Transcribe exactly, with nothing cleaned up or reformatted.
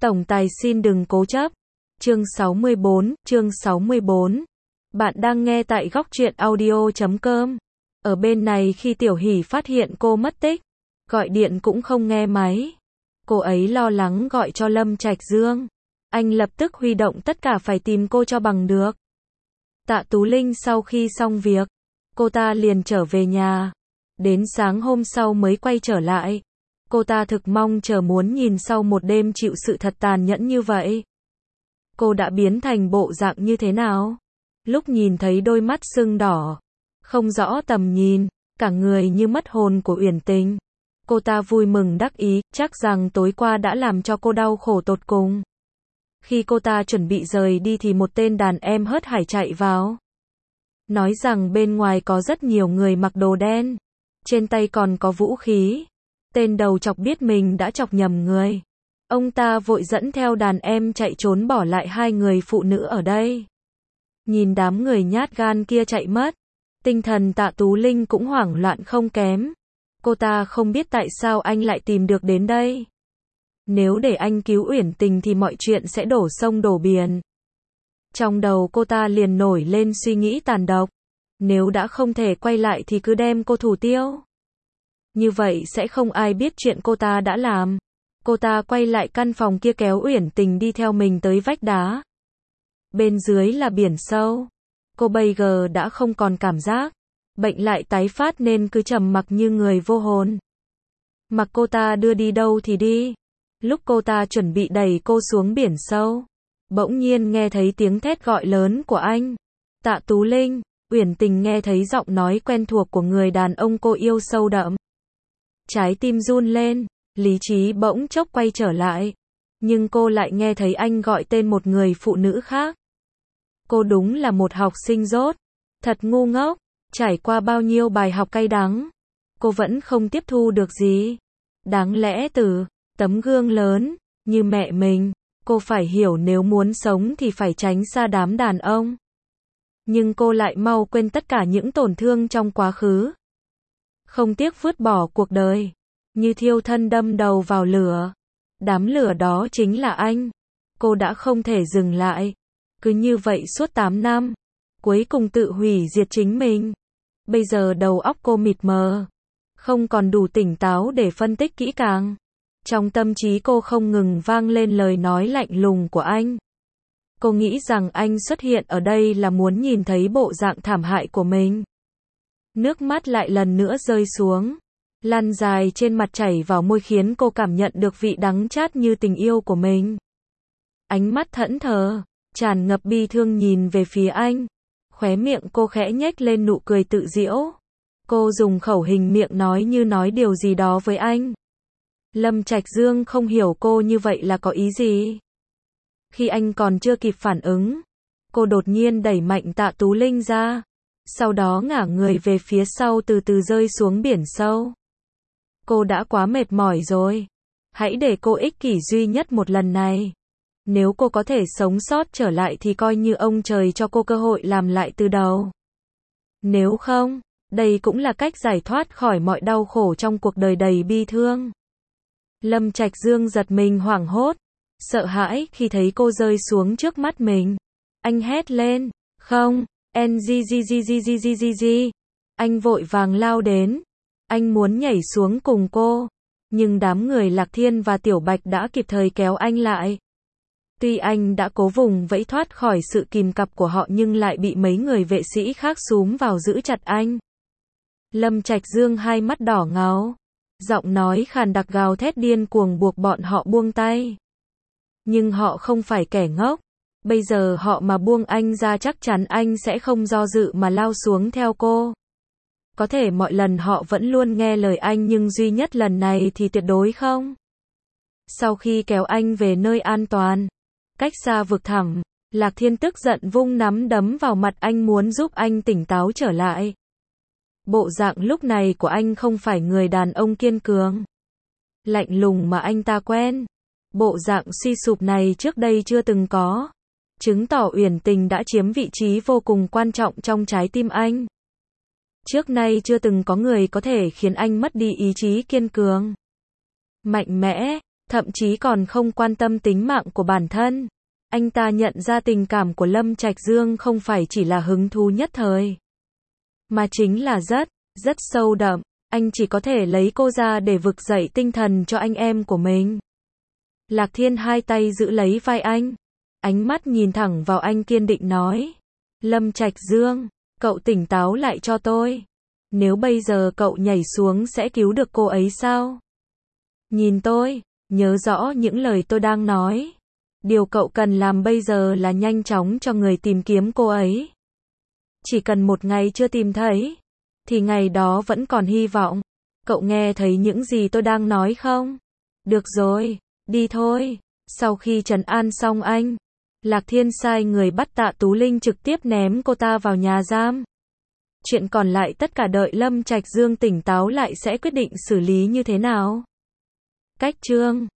Tổng tài xin đừng cố chấp. Chương sáu mươi bốn, chương sáu mươi bốn. Bạn đang nghe tại góc truyện audio chấm com. Ở bên này khi Tiểu Hỷ phát hiện cô mất tích, gọi điện cũng không nghe máy. Cô ấy lo lắng gọi cho Lâm Trạch Dương. Anh lập tức huy động tất cả phải tìm cô cho bằng được. Tạ Tú Linh sau khi xong việc, cô ta liền trở về nhà. Đến sáng hôm sau mới quay trở lại. Cô ta thực mong chờ muốn nhìn sau một đêm chịu sự thật tàn nhẫn như vậy, cô đã biến thành bộ dạng như thế nào. Lúc nhìn thấy đôi mắt sưng đỏ, không rõ tầm nhìn, cả người như mất hồn của Uyển Tình, cô ta vui mừng đắc ý, chắc rằng tối qua đã làm cho cô đau khổ tột cùng. Khi cô ta chuẩn bị rời đi thì một tên đàn em hớt hải chạy vào. Nói rằng bên ngoài có rất nhiều người mặc đồ đen, trên tay còn có vũ khí. Tên đầu chọc biết mình đã chọc nhầm người. Ông ta vội dẫn theo đàn em chạy trốn bỏ lại hai người phụ nữ ở đây. Nhìn đám người nhát gan kia chạy mất, tinh thần Tạ Tú Linh cũng hoảng loạn không kém. Cô ta không biết tại sao anh lại tìm được đến đây. Nếu để anh cứu Uyển Tình thì mọi chuyện sẽ đổ sông đổ biển. Trong đầu cô ta liền nổi lên suy nghĩ tàn độc. Nếu đã không thể quay lại thì cứ đem cô thủ tiêu. Như vậy sẽ không ai biết chuyện cô ta đã làm. Cô ta quay lại căn phòng kia kéo Uyển Tình đi theo mình tới vách đá. Bên dưới là biển sâu. Cô bây giờ đã không còn cảm giác. Bệnh lại tái phát nên cứ trầm mặc như người vô hồn. Mặc cô ta đưa đi đâu thì đi. Lúc cô ta chuẩn bị đẩy cô xuống biển sâu, bỗng nhiên nghe thấy tiếng thét gọi lớn của anh. Tạ Tú Linh. Uyển Tình nghe thấy giọng nói quen thuộc của người đàn ông cô yêu sâu đậm. Trái tim run lên, lý trí bỗng chốc quay trở lại. Nhưng cô lại nghe thấy anh gọi tên một người phụ nữ khác. Cô đúng là một học sinh dốt. Thật ngu ngốc. Trải qua bao nhiêu bài học cay đắng, cô vẫn không tiếp thu được gì. Đáng lẽ từ tấm gương lớn như mẹ mình, cô phải hiểu nếu muốn sống thì phải tránh xa đám đàn ông. Nhưng cô lại mau quên tất cả những tổn thương trong quá khứ. Không tiếc vứt bỏ cuộc đời, như thiêu thân đâm đầu vào lửa. Đám lửa đó chính là anh. Cô đã không thể dừng lại. Cứ như vậy suốt tám năm, cuối cùng tự hủy diệt chính mình. Bây giờ đầu óc cô mịt mờ, không còn đủ tỉnh táo để phân tích kỹ càng. Trong tâm trí cô không ngừng vang lên lời nói lạnh lùng của anh. Cô nghĩ rằng anh xuất hiện ở đây là muốn nhìn thấy bộ dạng thảm hại của mình. Nước mắt lại lần nữa rơi xuống, lăn dài trên mặt chảy vào môi khiến cô cảm nhận được vị đắng chát như tình yêu của mình. Ánh mắt thẫn thờ, tràn ngập bi thương nhìn về phía anh. Khóe miệng cô khẽ nhếch lên nụ cười tự giễu. Cô dùng khẩu hình miệng nói như nói điều gì đó với anh. Lâm Trạch Dương không hiểu cô như vậy là có ý gì. Khi anh còn chưa kịp phản ứng, cô đột nhiên đẩy mạnh Tạ Tú Linh ra. Sau đó ngả người về phía sau từ từ rơi xuống biển sâu. Cô đã quá mệt mỏi rồi. Hãy để cô ích kỷ duy nhất một lần này. Nếu cô có thể sống sót trở lại thì coi như ông trời cho cô cơ hội làm lại từ đầu. Nếu không, đây cũng là cách giải thoát khỏi mọi đau khổ trong cuộc đời đầy bi thương. Lâm Trạch Dương giật mình hoảng hốt, sợ hãi khi thấy cô rơi xuống trước mắt mình. Anh hét lên, không, en gi gi gi gi gi gi gi gi. Anh vội vàng lao đến. Anh muốn nhảy xuống cùng cô, nhưng đám người Lạc Thiên và Tiểu Bạch đã kịp thời kéo anh lại. Tuy anh đã cố vùng vẫy thoát khỏi sự kìm cặp của họ nhưng lại bị mấy người vệ sĩ khác xúm vào giữ chặt anh. Lâm Trạch Dương hai mắt đỏ ngầu, giọng nói khàn đặc gào thét điên cuồng buộc bọn họ buông tay. Nhưng họ không phải kẻ ngốc. Bây giờ họ mà buông anh ra chắc chắn anh sẽ không do dự mà lao xuống theo cô. Có thể mọi lần họ vẫn luôn nghe lời anh nhưng duy nhất lần này thì tuyệt đối không. Sau khi kéo anh về nơi an toàn, cách xa vực thẳm, Lạc Thiên tức giận vung nắm đấm vào mặt anh muốn giúp anh tỉnh táo trở lại. Bộ dạng lúc này của anh không phải người đàn ông kiên cường, lạnh lùng mà anh ta quen. Bộ dạng suy sụp này trước đây chưa từng có, chứng tỏ Uyển Tình đã chiếm vị trí vô cùng quan trọng trong trái tim anh. Trước nay chưa từng có người có thể khiến anh mất đi ý chí kiên cường, mạnh mẽ, thậm chí còn không quan tâm tính mạng của bản thân. Anh ta nhận ra tình cảm của Lâm Trạch Dương không phải chỉ là hứng thú nhất thời, mà chính là rất, rất sâu đậm. Anh chỉ có thể lấy cô ra để vực dậy tinh thần cho anh em của mình. Lạc Thiên hai tay giữ lấy vai anh, ánh mắt nhìn thẳng vào anh kiên định nói. Lâm Trạch Dương, cậu tỉnh táo lại cho tôi. Nếu bây giờ cậu nhảy xuống sẽ cứu được cô ấy sao? Nhìn tôi, nhớ rõ những lời tôi đang nói. Điều cậu cần làm bây giờ là nhanh chóng cho người tìm kiếm cô ấy. Chỉ cần một ngày chưa tìm thấy, thì ngày đó vẫn còn hy vọng. Cậu nghe thấy những gì tôi đang nói không? Được rồi, đi thôi. Sau khi trấn an xong anh, Lạc Thiên sai người bắt Tạ Tú Linh trực tiếp ném cô ta vào nhà giam. Chuyện còn lại tất cả đợi Lâm Trạch Dương tỉnh táo lại sẽ quyết định xử lý như thế nào. Cách chương